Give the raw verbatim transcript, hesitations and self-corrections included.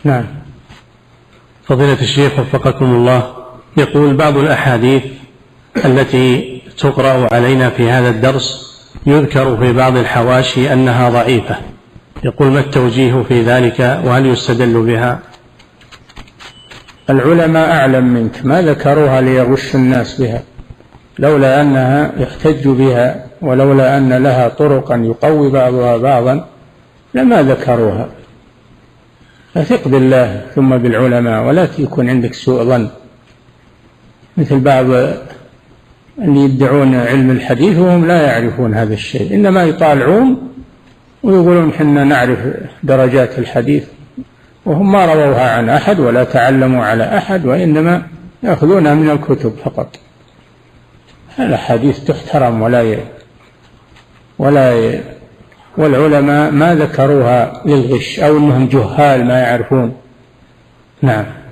نعم. فضيلة الشيخ وفقكم الله، يقول بعض الأحاديث التي تقرأ علينا في هذا الدرس يذكر في بعض الحواشي أنها ضعيفة، يقول ما التوجيه في ذلك وهل يستدل بها؟ العلماء أعلم منك، ما ذكروها ليغش الناس بها، لولا أنها يحتج بها ولولا أن لها طرقا يقوي بعضها بعضا لما ذكروها. فثق بالله ثم بالعلماء ولا يكون عندك سوء ظن، مثل بعض اللي يدعون علم الحديث وهم لا يعرفون هذا الشيء، إنما يطالعون ويقولون حنا نعرف درجات الحديث، وهم ما رووها عن أحد ولا تعلموا على أحد، وإنما يأخذونها من الكتب فقط. الحديث تحترم ولا ي... ولا ي... والعلماء ما ذكروها للغش أو أنهم جهال ما يعرفون. نعم.